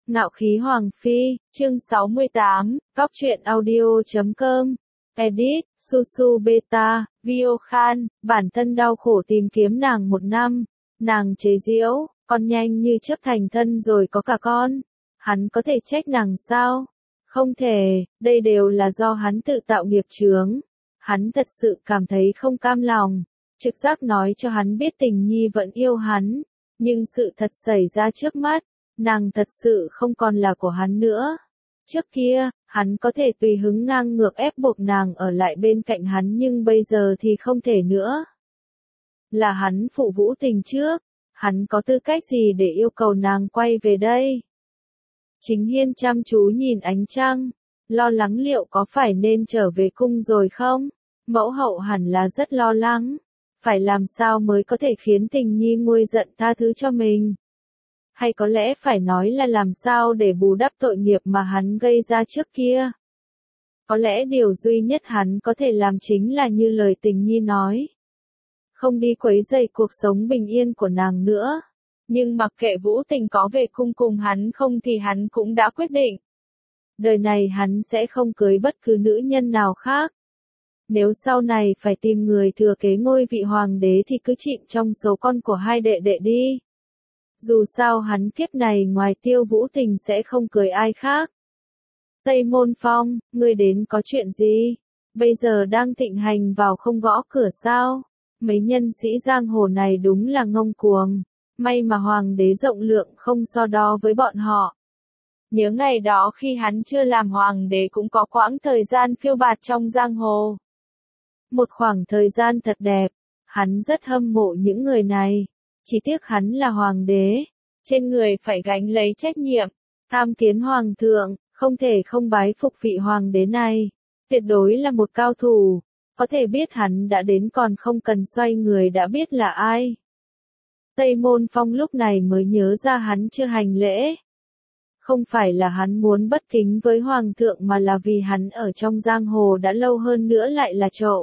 Ngạo khí Hoàng Phi, chương 68, Cóc truyện audio.com, edit, Susu Beta, Vio Khan, bản thân đau khổ tìm kiếm nàng 1 năm, nàng chế giễu, con nhanh như chớp thành thân rồi có cả con, hắn có thể trách nàng sao? Không thể, đây đều là do hắn tự tạo nghiệp chướng, hắn thật sự cảm thấy không cam lòng, trực giác nói cho hắn biết tình nhi vẫn yêu hắn, nhưng sự thật xảy ra trước mắt. Nàng thật sự không còn là của hắn nữa. Trước kia, hắn có thể tùy hứng ngang ngược ép buộc nàng ở lại bên cạnh hắn nhưng bây giờ thì không thể nữa. Là hắn phụ Vũ Tình trước, hắn có tư cách gì để yêu cầu nàng quay về đây? Chính Hiên chăm chú nhìn ánh trăng, lo lắng liệu có phải nên trở về cung rồi không? Mẫu hậu hẳn là rất lo lắng, phải làm sao mới có thể khiến Tình nhi nguôi giận tha thứ cho mình? Hay có lẽ phải nói là làm sao để bù đắp tội nghiệp mà hắn gây ra trước kia. Có lẽ điều duy nhất hắn có thể làm chính là như lời Tình nhi nói. Không đi quấy rầy cuộc sống bình yên của nàng nữa. Nhưng mặc kệ Vũ Tình có về cung cùng hắn không thì hắn cũng đã quyết định. Đời này hắn sẽ không cưới bất cứ nữ nhân nào khác. Nếu sau này phải tìm người thừa kế ngôi vị hoàng đế thì cứ chịu trong số con của hai đệ đệ đi. Dù sao hắn kiếp này ngoài Tiêu Vũ Tình sẽ không cưới ai khác. Tây Môn Phong, ngươi đến có chuyện gì? Bây giờ đang thịnh hành vào không gõ cửa sao? Mấy nhân sĩ giang hồ này đúng là ngông cuồng. May mà hoàng đế rộng lượng không so đo với bọn họ. Nhớ ngày đó khi hắn chưa làm hoàng đế cũng có quãng thời gian phiêu bạt trong giang hồ. Một khoảng thời gian thật đẹp, hắn rất hâm mộ những người này. Chỉ tiếc hắn là hoàng đế, trên người phải gánh lấy trách nhiệm, tham kiến hoàng thượng, không thể không bái phục vị hoàng đế này, tuyệt đối là một cao thủ, có thể biết hắn đã đến còn không cần xoay người đã biết là ai. Tây Môn Phong lúc này mới nhớ ra hắn chưa hành lễ. Không phải là hắn muốn bất kính với hoàng thượng mà là vì hắn ở trong giang hồ đã lâu hơn nữa lại là trộm.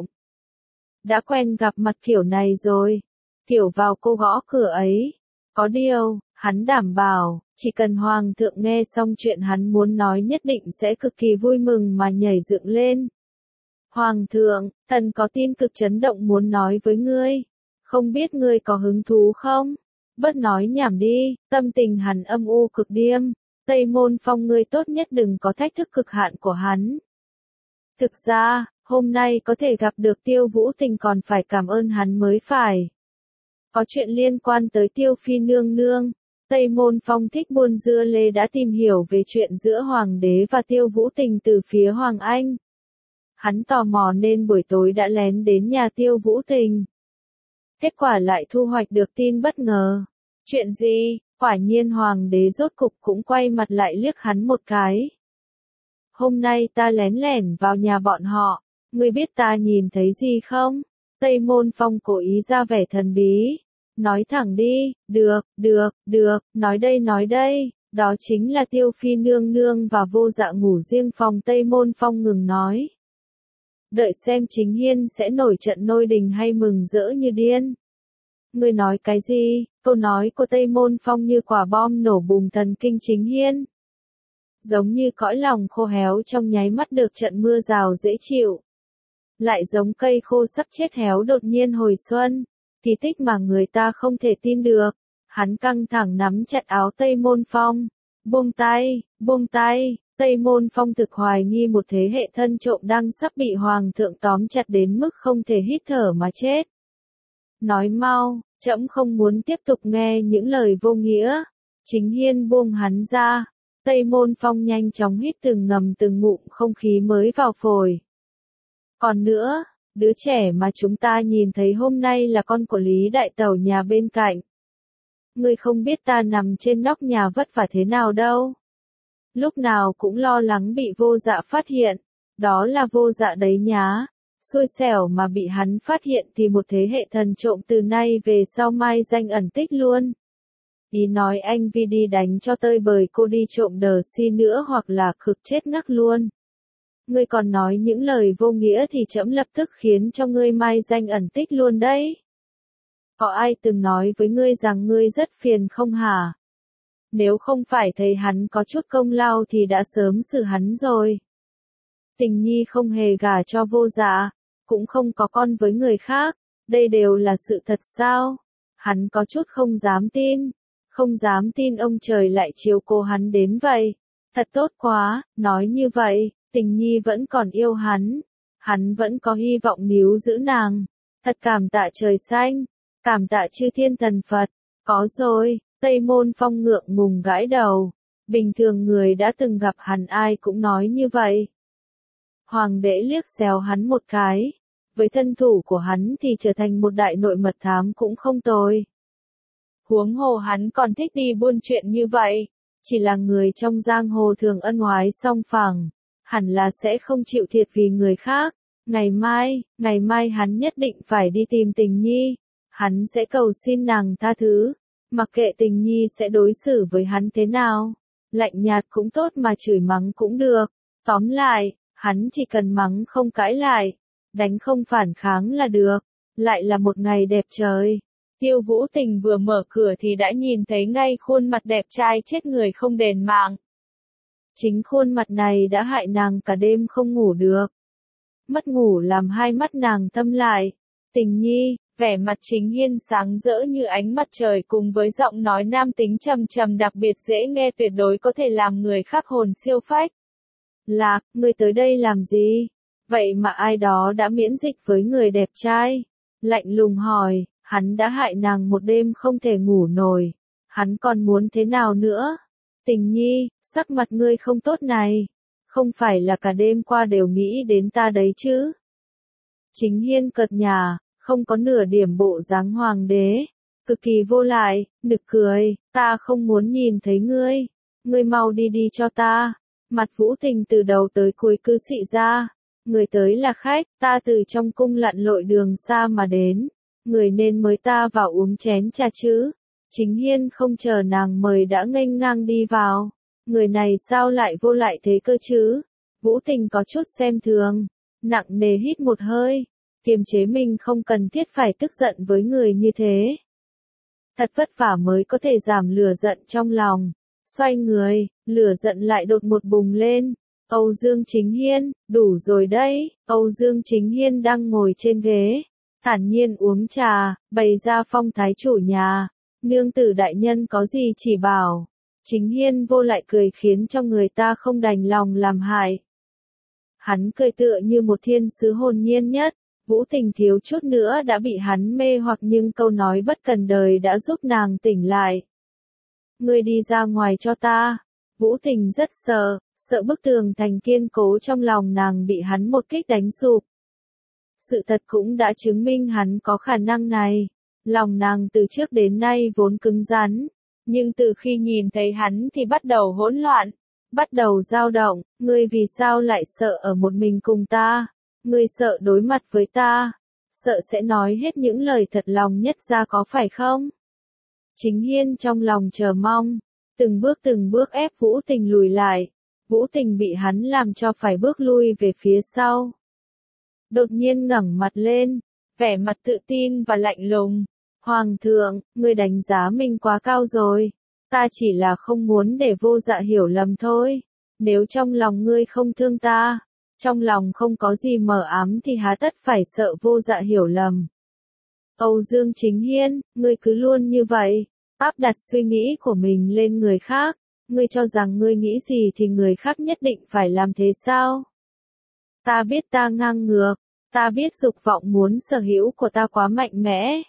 Đã quen gặp mặt kiểu này rồi. Kiểu vào cô gõ cửa ấy. Có điều, hắn đảm bảo, chỉ cần hoàng thượng nghe xong chuyện hắn muốn nói nhất định sẽ cực kỳ vui mừng mà nhảy dựng lên. Hoàng thượng, thần có tin cực chấn động muốn nói với ngươi. Không biết ngươi có hứng thú không? Bớt nói nhảm đi, tâm tình hắn âm u cực điêm. Tây Môn Phong ngươi tốt nhất đừng có thách thức cực hạn của hắn. Thực ra, hôm nay có thể gặp được Tiêu Vũ Tình còn phải cảm ơn hắn mới phải. Có chuyện liên quan tới Tiêu Phi nương nương, Tây Môn Phong thích buôn dưa lê đã tìm hiểu về chuyện giữa Hoàng đế và Tiêu Vũ Tình từ phía Hoàng Anh. Hắn tò mò nên buổi tối đã lén đến nhà Tiêu Vũ Tình. Kết quả lại thu hoạch được tin bất ngờ. Chuyện gì? Quả nhiên Hoàng đế rốt cục cũng quay mặt lại liếc hắn một cái. Hôm nay ta lén lẻn vào nhà bọn họ, ngươi biết ta nhìn thấy gì không? Tây Môn Phong cố ý ra vẻ thần bí. Nói thẳng đi, được, nói đây, đó chính là Tiêu Phi nương nương và Vô Dạ ngủ riêng phòng. Tây Môn Phong ngừng nói. Đợi xem Chính Hiên sẽ nổi trận lôi đình hay mừng rỡ như điên. Ngươi nói cái gì? Câu nói của Tây Môn Phong như quả bom nổ bùng thần kinh Chính Hiên. Giống như cõi lòng khô héo trong nháy mắt được trận mưa rào dễ chịu. Lại giống cây khô sắp chết héo đột nhiên hồi xuân. Kỳ tích mà người ta không thể tin được. Hắn căng thẳng nắm chặt áo Tây Môn Phong. Buông tay, Tây Môn Phong thực hoài nghi một thế hệ thân trộm đang sắp bị hoàng thượng tóm chặt đến mức không thể hít thở mà chết. Nói mau, trẫm không muốn tiếp tục nghe những lời vô nghĩa. Chính Hiên buông hắn ra. Tây Môn Phong nhanh chóng hít từng ngầm từng ngụm không khí mới vào phổi. Còn nữa, đứa trẻ mà chúng ta nhìn thấy hôm nay là con của Lý Đại Tẩu nhà bên cạnh. Ngươi không biết ta nằm trên nóc nhà vất vả thế nào đâu. Lúc nào cũng lo lắng bị Vô Dạ phát hiện. Đó là Vô Dạ đấy nhá. Xui xẻo mà bị hắn phát hiện thì một thế hệ thần trộm từ nay về sau mai danh ẩn tích luôn. Ý nói anh vì đi đánh cho tơi bời cô đi trộm đờ si nữa hoặc là khực chết ngắc luôn. Ngươi còn nói những lời vô nghĩa thì trẫm lập tức khiến cho ngươi mai danh ẩn tích luôn đấy. Có ai từng nói với ngươi rằng ngươi rất phiền không hả? nếu không phải thấy hắn có chút công lao thì đã sớm xử hắn rồi. Tình nhi không hề gả cho Vô Dạ, cũng không có con với người khác, đây đều là sự thật sao? Hắn có chút không dám tin ông trời lại chiếu cố hắn đến vậy. Thật tốt quá, nói như vậy, tình nhi vẫn còn yêu hắn vẫn có hy vọng níu giữ nàng. Thật cảm tạ trời xanh, cảm tạ chư thiên thần Phật. Có rồi, Tây Môn Phong ngượng ngùng gãi đầu. Bình thường người đã từng gặp hắn ai cũng nói như vậy. Hoàng đế liếc xéo hắn một cái. Với thân thủ của hắn thì trở thành một đại nội mật thám cũng không tồi. Huống hồ hắn còn thích đi buôn chuyện như vậy. Chỉ là người trong giang hồ thường ân oái song phẳng. Hẳn là sẽ không chịu thiệt vì người khác. Ngày mai hắn nhất định phải đi tìm tình nhi. Hắn sẽ cầu xin nàng tha thứ. Mặc kệ tình nhi sẽ đối xử với hắn thế nào. Lạnh nhạt cũng tốt mà chửi mắng cũng được. Tóm lại, hắn chỉ cần mắng không cãi lại. Đánh không phản kháng là được. Lại là một ngày đẹp trời. Tiêu Vũ Tình vừa mở cửa thì đã nhìn thấy ngay khuôn mặt đẹp trai chết người không đền mạng. Chính khuôn mặt này đã hại nàng cả đêm không ngủ được. Mất ngủ làm hai mắt nàng thâm lại. Tình nhi, vẻ mặt Chính Hiên sáng rỡ như ánh mặt trời cùng với giọng nói nam tính trầm trầm đặc biệt dễ nghe tuyệt đối có thể làm người khác hồn siêu phách. Lạc, ngươi tới đây làm gì? Vậy mà ai đó đã miễn dịch với người đẹp trai. Lạnh lùng hỏi, hắn đã hại nàng một đêm không thể ngủ nổi. Hắn còn muốn thế nào nữa? Tình nhi, sắc mặt ngươi không tốt này. Không phải là cả đêm qua đều nghĩ đến ta đấy chứ? Chính Hiên cợt nhả, không có nửa điểm bộ dáng hoàng đế. Cực kỳ vô lại, nực cười, ta không muốn nhìn thấy ngươi. Ngươi mau đi đi cho ta. Mặt Vũ Tình từ đầu tới cuối cứ xị ra. Người tới là khách, ta từ trong cung lặn lội đường xa mà đến. Người nên mời ta vào uống chén trà chứ. Chính Hiên không chờ nàng mời đã nghênh ngang đi vào. Người này sao lại vô lại thế cơ chứ? Vũ Tình có chút xem thường. Nặng nề hít một hơi. Kiềm chế mình không cần thiết phải tức giận với người như thế. Thật vất vả mới có thể giảm lửa giận trong lòng. Xoay người, lửa giận lại đột một bùng lên. Âu Dương Chính Hiên, đủ rồi đấy. Âu Dương Chính Hiên đang ngồi trên ghế. Thản nhiên uống trà, bày ra phong thái chủ nhà. Nương tử đại nhân có gì chỉ bảo. Chính Hiên vô lại cười khiến cho người ta không đành lòng làm hại. Hắn cười tựa như một thiên sứ hồn nhiên nhất. Vũ Tình thiếu chút nữa đã bị hắn mê hoặc nhưng câu nói bất cần đời đã giúp nàng tỉnh lại. Ngươi đi ra ngoài cho ta. Vũ Tình rất sợ bức tường thành kiên cố trong lòng nàng bị hắn một kích đánh sụp. Sự thật cũng đã chứng minh hắn có khả năng này. Lòng nàng từ trước đến nay vốn cứng rắn. Nhưng từ khi nhìn thấy hắn thì bắt đầu hỗn loạn. Bắt đầu dao động. Ngươi vì sao lại sợ ở một mình cùng ta? Ngươi sợ đối mặt với ta. Sợ sẽ nói hết những lời thật lòng nhất ra có phải không? Chính Hiên trong lòng chờ mong. Từng bước ép Vũ Tình lùi lại. Vũ Tình bị hắn làm cho phải bước lui về phía sau. Đột nhiên ngẩng mặt lên. Vẻ mặt tự tin và lạnh lùng. Hoàng thượng, ngươi đánh giá mình quá cao rồi. Ta chỉ là không muốn để Vô Dạ hiểu lầm thôi. Nếu trong lòng ngươi không thương ta, trong lòng không có gì mờ ám thì há tất phải sợ Vô Dạ hiểu lầm. Âu Dương Chính Hiên, ngươi cứ luôn như vậy, áp đặt suy nghĩ của mình lên người khác. Ngươi cho rằng ngươi nghĩ gì thì người khác nhất định phải làm thế sao? Ta biết ta ngang ngược, ta biết dục vọng muốn sở hữu của ta quá mạnh mẽ.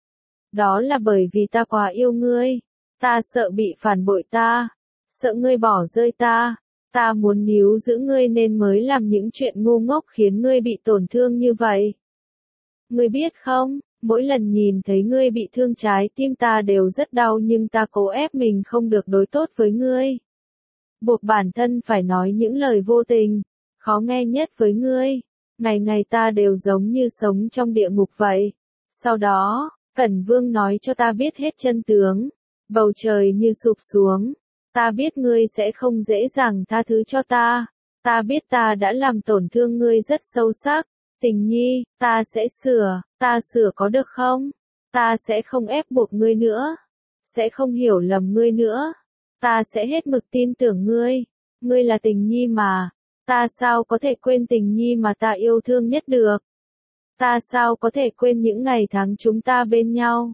Đó là bởi vì ta quá yêu ngươi. Ta sợ bị phản bội ta. Sợ ngươi bỏ rơi ta. Ta muốn níu giữ ngươi nên mới làm những chuyện ngu ngốc khiến ngươi bị tổn thương như vậy. Ngươi biết không, mỗi lần nhìn thấy ngươi bị thương trái tim ta đều rất đau nhưng ta cố ép mình không được đối tốt với ngươi. Buộc bản thân phải nói những lời vô tình, khó nghe nhất với ngươi. Ngày ngày ta đều giống như sống trong địa ngục vậy. Sau đó, Cẩn Vương nói cho ta biết hết chân tướng. Bầu trời như sụp xuống. Ta biết ngươi sẽ không dễ dàng tha thứ cho ta. Ta biết ta đã làm tổn thương ngươi rất sâu sắc. Tình nhi, ta sửa có được không? Ta sẽ không ép buộc ngươi nữa. Sẽ không hiểu lầm ngươi nữa. Ta sẽ hết mực tin tưởng ngươi. Ngươi là tình nhi mà. Ta sao có thể quên tình nhi mà ta yêu thương nhất được? Ta sao có thể quên những ngày tháng chúng ta bên nhau?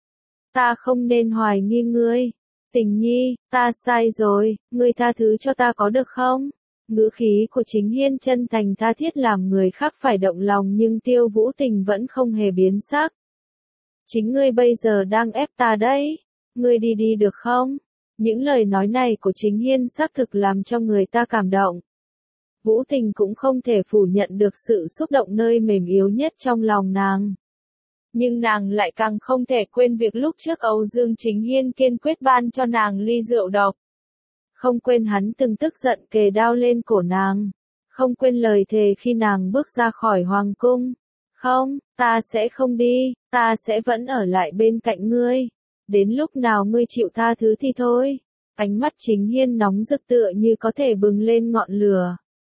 Ta không nên hoài nghi ngươi. Tình nhi, ta sai rồi, ngươi tha thứ cho ta có được không? Ngữ khí của Chính Hiên chân thành tha thiết làm người khác phải động lòng nhưng Tiêu Vũ Tình vẫn không hề biến sắc. Chính ngươi bây giờ đang ép ta đấy. Ngươi đi đi được không? Những lời nói này của Chính Hiên xác thực làm cho người ta cảm động. Vũ Tình cũng không thể phủ nhận được sự xúc động nơi mềm yếu nhất trong lòng nàng. Nhưng nàng lại càng không thể quên việc lúc trước Âu Dương Chính Hiên kiên quyết ban cho nàng ly rượu độc. Không quên hắn từng tức giận kề đao lên cổ nàng. Không quên lời thề khi nàng bước ra khỏi hoàng cung. Không, ta sẽ không đi, ta sẽ vẫn ở lại bên cạnh ngươi. Đến lúc nào ngươi chịu tha thứ thì thôi. Ánh mắt Chính Hiên nóng rực tựa như có thể bừng lên ngọn lửa.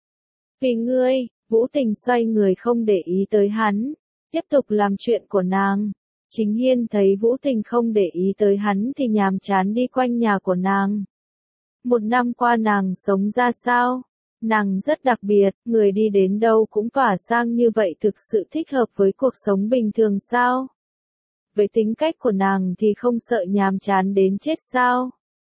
Vì ngươi, Vũ Tình xoay người không để ý tới hắn. Tiếp tục làm chuyện của nàng. Chính Hiên thấy Vũ Tình không để ý tới hắn thì nhàm chán đi quanh nhà của nàng. Một năm qua nàng sống ra sao? Nàng rất đặc biệt, người đi đến đâu cũng tỏa sang như vậy thực sự thích hợp với cuộc sống bình thường sao? Với tính cách của nàng thì không sợ nhàm chán đến chết sao?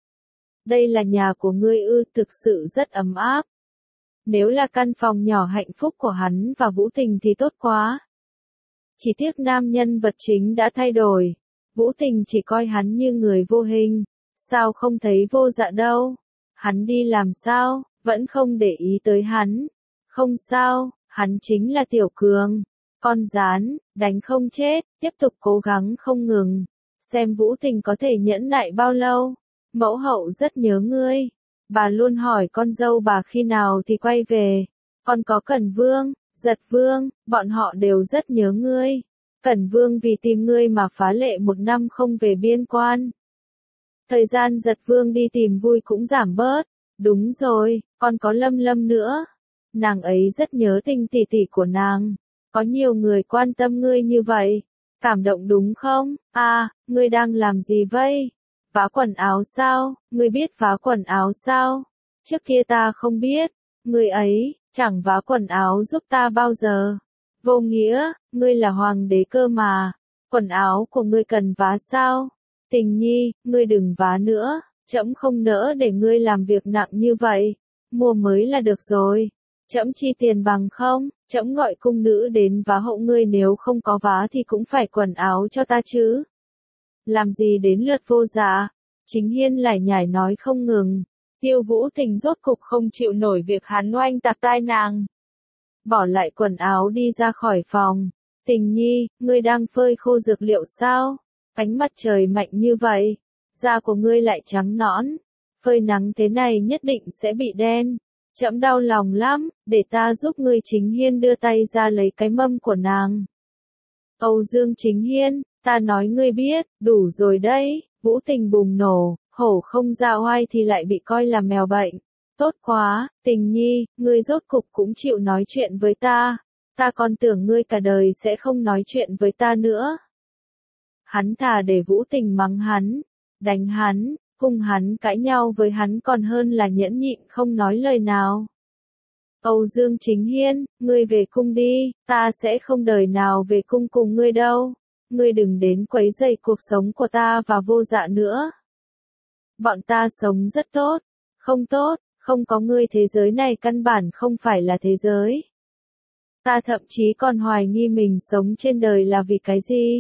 Đây là nhà của ngươi ư, thực sự rất ấm áp. Nếu là căn phòng nhỏ hạnh phúc của hắn và Vũ Tình thì tốt quá. Chỉ tiếc nam nhân vật chính đã thay đổi. Vũ Tình chỉ coi hắn như người vô hình. Sao không thấy Vô Dạ đâu? Hắn đi làm sao? Vẫn không để ý tới hắn. Không sao, hắn chính là Tiểu Cường. Con gián, đánh không chết, tiếp tục cố gắng không ngừng. Xem Vũ Tình có thể nhẫn nại bao lâu. Mẫu hậu rất nhớ ngươi. Bà luôn hỏi con dâu bà khi nào thì quay về. Còn có Cẩn Vương, Giật Vương, bọn họ đều rất nhớ ngươi. Cẩn Vương vì tìm ngươi mà phá lệ một năm không về biên quan. Thời gian Giật Vương đi tìm vui cũng giảm bớt. Đúng rồi, còn có Lâm Lâm nữa. Nàng ấy rất nhớ Tình tỷ tỷ của nàng. Có nhiều người quan tâm ngươi như vậy. Cảm động đúng không? À, ngươi đang làm gì vậy? Vá quần áo sao? Ngươi biết vá quần áo sao? Trước kia ta không biết. Ngươi ấy, chẳng vá quần áo giúp ta bao giờ. Vô nghĩa, ngươi là hoàng đế cơ mà. Quần áo của ngươi cần vá sao? Tình nhi, ngươi đừng vá nữa. Trẫm không nỡ để ngươi làm việc nặng như vậy. Mua mới là được rồi. Trẫm chi tiền bằng không? Trẫm gọi cung nữ đến vá hộ ngươi, nếu không có vá thì cũng phải quần áo cho ta chứ. Làm gì đến lượt Vô Dạ? Chính Hiên lải nhải nói không ngừng. Tiêu Vũ Tình rốt cục không chịu nổi việc hắn oanh tạc tai nàng. Bỏ lại quần áo đi ra khỏi phòng. Tình nhi, ngươi đang phơi khô dược liệu sao? Ánh mặt trời mạnh như vậy. Da của ngươi lại trắng nõn. Phơi nắng thế này nhất định sẽ bị đen. Trẫm đau lòng lắm, để ta giúp ngươi. Chính Hiên đưa tay ra lấy cái mâm của nàng. Âu Dương Chính Hiên, ta nói ngươi biết, đủ rồi đấy. Vũ Tình bùng nổ, hổ không ra oai thì lại bị coi là mèo bệnh. Tốt quá, Tình nhi, ngươi rốt cục cũng chịu nói chuyện với ta. Ta còn tưởng ngươi cả đời sẽ không nói chuyện với ta nữa. Hắn thà để Vũ Tình mắng hắn, đánh hắn, cùng hắn cãi nhau với hắn còn hơn là nhẫn nhịn không nói lời nào. Âu Dương Chính Hiên, ngươi về cung đi, ta sẽ không đời nào về cung cùng ngươi đâu. Ngươi đừng đến quấy rầy cuộc sống của ta và Vô Dạ nữa. Bọn ta sống rất tốt. Không tốt, không có ngươi thế giới này căn bản không phải là thế giới. Ta thậm chí còn hoài nghi mình sống trên đời là vì cái gì.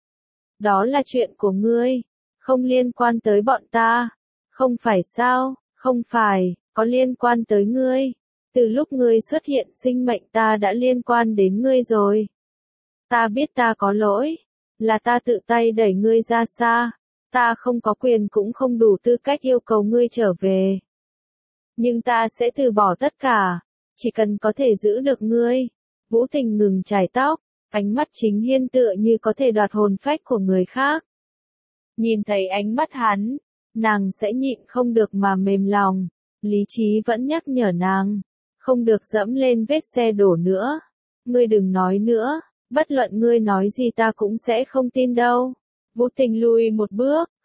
Đó là chuyện của ngươi, không liên quan tới bọn ta. Không phải sao? Không phải, có liên quan tới ngươi. Từ lúc ngươi xuất hiện sinh mệnh ta đã liên quan đến ngươi rồi. Ta biết ta có lỗi. Là ta tự tay đẩy ngươi ra xa. Ta không có quyền cũng không đủ tư cách yêu cầu ngươi trở về. Nhưng ta sẽ từ bỏ tất cả. Chỉ cần có thể giữ được ngươi. Vũ Tình ngừng chải tóc. Ánh mắt Chính Hiên tựa như có thể đoạt hồn phách của người khác. Nhìn thấy ánh mắt hắn, nàng sẽ nhịn không được mà mềm lòng. Lý trí vẫn nhắc nhở nàng. Không được dẫm lên vết xe đổ nữa. Ngươi đừng nói nữa. Bất luận ngươi nói gì ta cũng sẽ không tin đâu. Vũ Tình lùi một bước,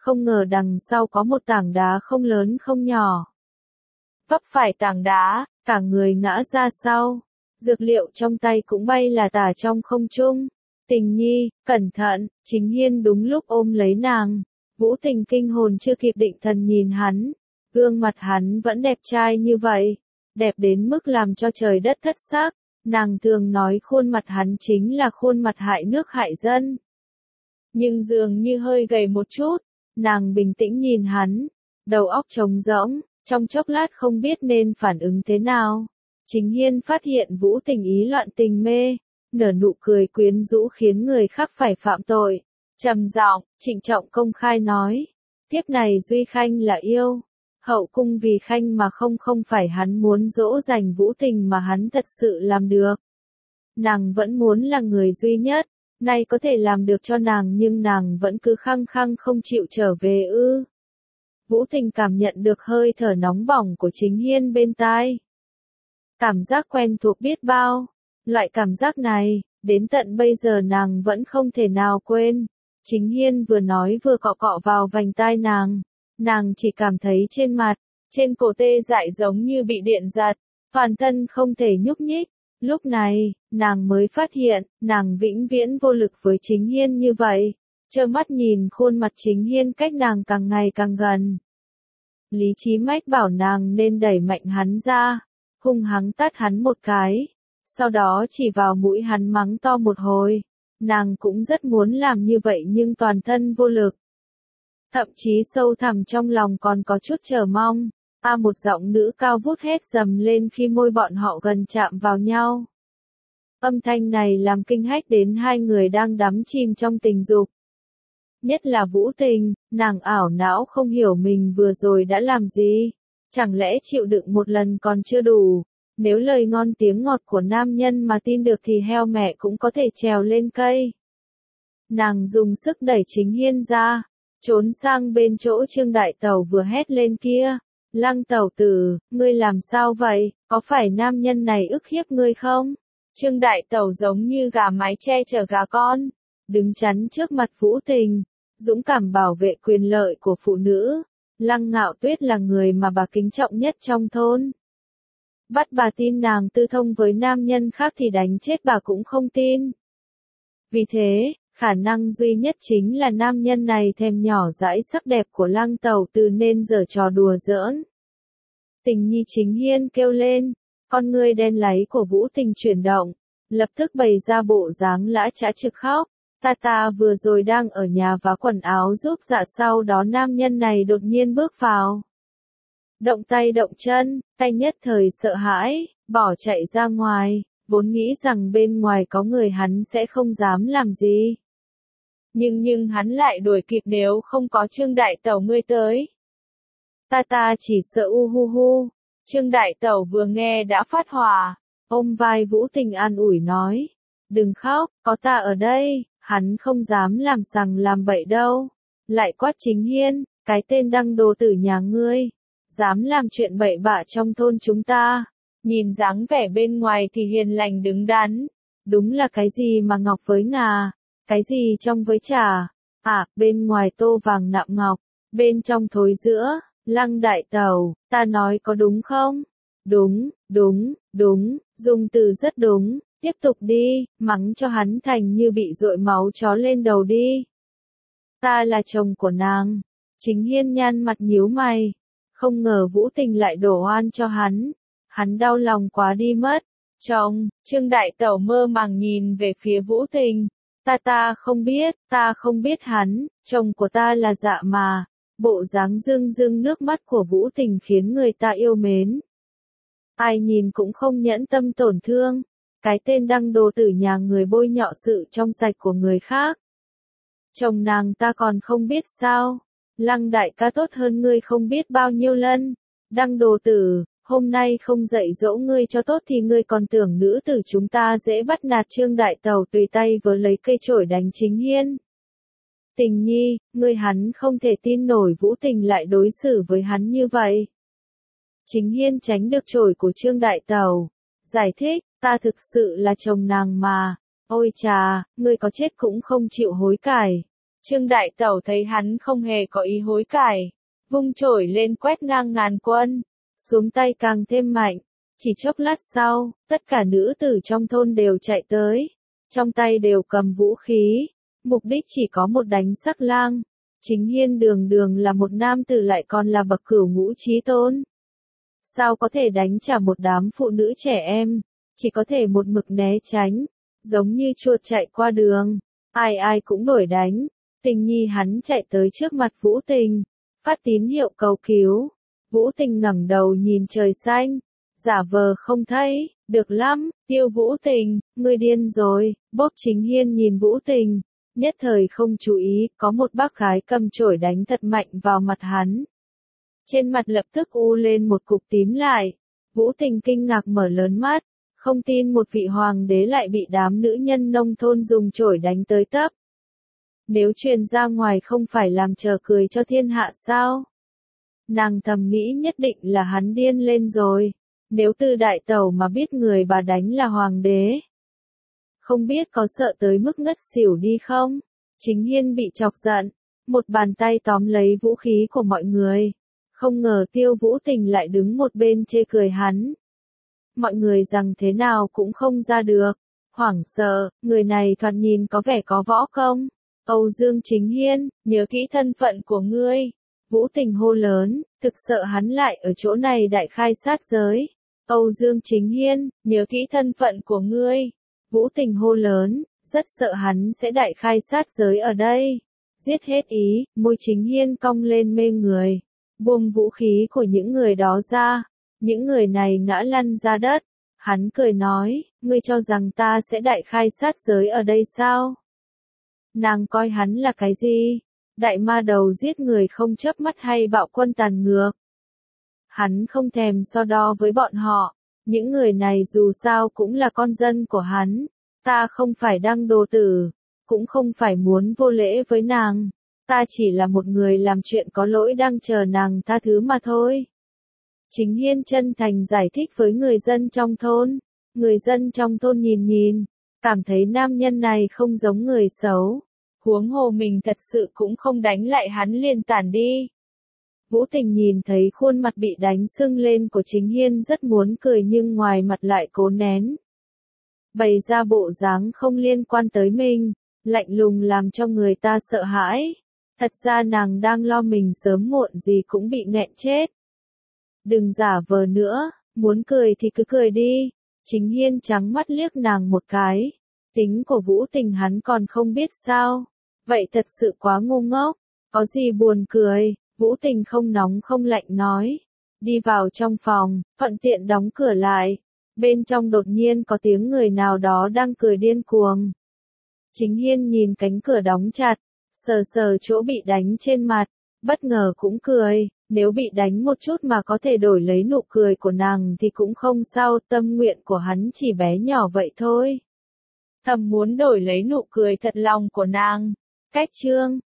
không ngờ đằng sau có một tảng đá không lớn không nhỏ. Vấp phải tảng đá, cả người ngã ra sau. Dược liệu trong tay cũng bay là tả trong không trung. Tình nhi, cẩn thận, Chính Hiên đúng lúc ôm lấy nàng. Vũ Tình kinh hồn chưa kịp định thần nhìn hắn. Gương mặt hắn vẫn đẹp trai như vậy. Đẹp đến mức làm cho trời đất thất xác. Nàng thường nói khuôn mặt hắn chính là khuôn mặt hại nước hại dân. Nhưng dường như hơi gầy một chút. Nàng bình tĩnh nhìn hắn. Đầu óc trống rỗng, trong chốc lát không biết nên phản ứng thế nào. Chính Hiên phát hiện Vũ Tình ý loạn tình mê. Nở nụ cười quyến rũ khiến người khác phải phạm tội. Trầm giọng, trịnh trọng công khai nói. Tiếp này Duy Khanh là yêu. Hậu cung vì Khanh mà không phải hắn muốn dỗ dành Vũ Tình mà hắn thật sự làm được. Nàng vẫn muốn là người duy nhất. Nay có thể làm được cho nàng nhưng nàng vẫn cứ khăng khăng không chịu trở về ư. Vũ Tình cảm nhận được hơi thở nóng bỏng của Chính Hiên bên tai. Cảm giác quen thuộc biết bao. Loại cảm giác này, đến tận bây giờ nàng vẫn không thể nào quên. Chính Hiên vừa nói vừa cọ cọ vào vành tai nàng. Nàng chỉ cảm thấy trên mặt, trên cổ tê dại giống như bị điện giật. Toàn thân không thể nhúc nhích. Lúc này, nàng mới phát hiện, nàng vĩnh viễn vô lực với Chính Hiên như vậy. Trơ mắt nhìn khuôn mặt Chính Hiên cách nàng càng ngày càng gần. Lý trí mách bảo nàng nên đẩy mạnh hắn ra, hung hăng tát hắn một cái. Sau đó chỉ vào mũi hắn mắng to một hồi. Nàng cũng rất muốn làm như vậy nhưng toàn thân vô lực. Thậm chí sâu thẳm trong lòng còn có chút chờ mong. Một giọng nữ cao vút hét dầm lên khi môi bọn họ gần chạm vào nhau. Âm thanh này làm kinh hách đến hai người đang đắm chìm trong tình dục. Nhất là Vũ Tình, nàng ảo não không hiểu mình vừa rồi đã làm gì. Chẳng lẽ chịu đựng một lần còn chưa đủ. Nếu lời ngon tiếng ngọt của nam nhân mà tin được thì heo mẹ cũng có thể trèo lên cây. Nàng dùng sức đẩy Chính Hiên ra, trốn sang bên chỗ Trương Đại Tẩu vừa hét lên kia. Lăng tẩu tử, ngươi làm sao vậy, có phải nam nhân này ức hiếp ngươi không? Trương Đại Tẩu giống như gà mái che chở gà con, đứng chắn trước mặt Vũ Tình, dũng cảm bảo vệ quyền lợi của phụ nữ. Lăng Ngạo Tuyết là người mà bà kính trọng nhất trong thôn. Bắt bà tin nàng tư thông với nam nhân khác thì đánh chết bà cũng không tin. Vì thế, khả năng duy nhất chính là nam nhân này thèm nhỏ dãi sắc đẹp của Lăng Tẩu Tử nên giở trò đùa giỡn. Tình nhi Chính Hiên kêu lên, con ngươi đen láy của Vũ Tình chuyển động, lập tức bày ra bộ dáng lã chã trực khóc. Ta vừa rồi đang ở nhà vá quần áo giúp dạ sau đó nam nhân này đột nhiên bước vào. Động tay động chân, tay nhất thời sợ hãi, bỏ chạy ra ngoài, vốn nghĩ rằng bên ngoài có người hắn sẽ không dám làm gì. Nhưng hắn lại đuổi kịp nếu không có Trương Đại Tẩu ngươi tới. Ta chỉ sợ hu. Trương Đại Tẩu vừa nghe đã phát hỏa, ôm vai Vũ Tình an ủi nói. Đừng khóc, có ta ở đây, hắn không dám làm sằng làm bậy đâu. Lại quát Chính Hiên, cái tên đăng đồ tử nhà ngươi. Dám làm chuyện bậy bạ trong thôn chúng ta. Nhìn dáng vẻ bên ngoài thì hiền lành đứng đắn. Đúng là cái gì mà ngọc với ngà. Cái gì trong với trà. Bên ngoài tô vàng nạm ngọc. Bên trong thối giữa. Lăng Đại Tẩu, ta nói có đúng không? Đúng, dùng từ rất đúng, tiếp tục đi, mắng cho hắn thành như bị dội máu chó lên đầu đi. Ta là chồng của nàng. Chính Hiên nhăn mặt nhíu mày, không ngờ Vũ Tình lại đổ oan cho hắn đau lòng quá đi mất. Chồng, Trương Đại Tẩu mơ màng nhìn về phía Vũ Tình, ta không biết hắn, chồng của ta là Dạ mà. Bộ dáng rưng nước mắt của Vũ Tình khiến người ta yêu mến. Ai nhìn cũng không nhẫn tâm tổn thương. Cái tên đăng đồ tử nhà người bôi nhọ sự trong sạch của người khác. Chồng nàng ta còn không biết sao. Lăng đại ca tốt hơn ngươi không biết bao nhiêu lần. Đăng đồ tử, hôm nay không dạy dỗ ngươi cho tốt thì ngươi còn tưởng nữ tử chúng ta dễ bắt nạt. Trương Đại Tẩu tùy tay vớ lấy cây chổi đánh Chính Hiên. Tình nhi, ngươi hắn không thể tin nổi Vũ Tình lại đối xử với hắn như vậy. Chính Hiên tránh được chổi của Trương Đại Tẩu, giải thích, ta thực sự là chồng nàng mà. Ôi chà, ngươi có chết cũng không chịu hối cải. Trương Đại Tẩu thấy hắn không hề có ý hối cải, vung chổi lên quét ngang ngàn quân, xuống tay càng thêm mạnh. Chỉ chốc lát sau, tất cả nữ tử trong thôn đều chạy tới, trong tay đều cầm vũ khí, mục đích chỉ có một đánh sắc lang. Chính Hiên đường đường là một nam tử lại còn là bậc cửu ngũ chí tôn. Sao có thể đánh trả một đám phụ nữ trẻ em, chỉ có thể một mực né tránh, giống như chuột chạy qua đường, ai ai cũng nổi đánh. Tình nhi hắn chạy tới trước mặt Vũ Tình, phát tín hiệu cầu cứu. Vũ Tình ngẩng đầu nhìn trời xanh, giả vờ không thấy, được lắm, Tiêu Vũ Tình, ngươi điên rồi. Bốp Chính Hiên nhìn Vũ Tình, nhất thời không chú ý, có một bác gái cầm chổi đánh thật mạnh vào mặt hắn. Trên mặt lập tức u lên một cục tím lại. Vũ Tình kinh ngạc mở lớn mắt, không tin một vị hoàng đế lại bị đám nữ nhân nông thôn dùng chổi đánh tới tấp. Nếu truyền ra ngoài không phải làm trò cười cho thiên hạ sao? Nàng thầm nghĩ nhất định là hắn điên lên rồi. Nếu Tư Đại Tẩu mà biết người bà đánh là hoàng đế, không biết có sợ tới mức ngất xỉu đi không? Chính Hiên bị chọc giận, một bàn tay tóm lấy vũ khí của mọi người. Không ngờ Tiêu Vũ Tình lại đứng một bên chê cười hắn. Mọi người rằng thế nào cũng không ra được. Hoảng sợ, người này thoạt nhìn có vẻ có võ công. Âu Dương Chính Hiên, nhớ kỹ thân phận của ngươi. Vũ Tình hô lớn, thực sợ hắn lại ở chỗ này đại khai sát giới. Âu Dương Chính Hiên, nhớ kỹ thân phận của ngươi. Vũ Tình hô lớn, rất sợ hắn sẽ đại khai sát giới ở đây. Giết hết ý, môi Chính Hiên cong lên mê người. Buông vũ khí của những người đó ra. Những người này ngã lăn ra đất. Hắn cười nói, ngươi cho rằng ta sẽ đại khai sát giới ở đây sao? Nàng coi hắn là cái gì? Đại ma đầu giết người không chớp mắt hay bạo quân tàn ngược? Hắn không thèm so đo với bọn họ. Những người này dù sao cũng là con dân của hắn. Ta không phải đăng đồ tử, cũng không phải muốn vô lễ với nàng. Ta chỉ là một người làm chuyện có lỗi đang chờ nàng tha thứ mà thôi. Chính Hiên chân thành giải thích với người dân trong thôn. Người dân trong thôn nhìn, cảm thấy nam nhân này không giống người xấu. Huống hồ mình thật sự cũng không đánh lại hắn liền tản đi. Vũ Tình nhìn thấy khuôn mặt bị đánh sưng lên của Chính Hiên rất muốn cười nhưng ngoài mặt lại cố nén. Bày ra bộ dáng không liên quan tới mình, lạnh lùng làm cho người ta sợ hãi. Thật ra nàng đang lo mình sớm muộn gì cũng bị nghẹn chết. Đừng giả vờ nữa, muốn cười thì cứ cười đi. Chính Hiên trắng mắt liếc nàng một cái. Tính của Vũ Tình hắn còn không biết sao. Vậy thật sự quá ngu ngốc. Có gì buồn cười? Vũ Tình không nóng không lạnh nói. Đi vào trong phòng, thuận tiện đóng cửa lại. Bên trong đột nhiên có tiếng người nào đó đang cười điên cuồng. Chính Hiên nhìn cánh cửa đóng chặt, sờ sờ chỗ bị đánh trên mặt, bất ngờ cũng cười. Nếu bị đánh một chút mà có thể đổi lấy nụ cười của nàng thì cũng không sao, tâm nguyện của hắn chỉ bé nhỏ vậy thôi. Thầm muốn đổi lấy nụ cười thật lòng của nàng. Cách chương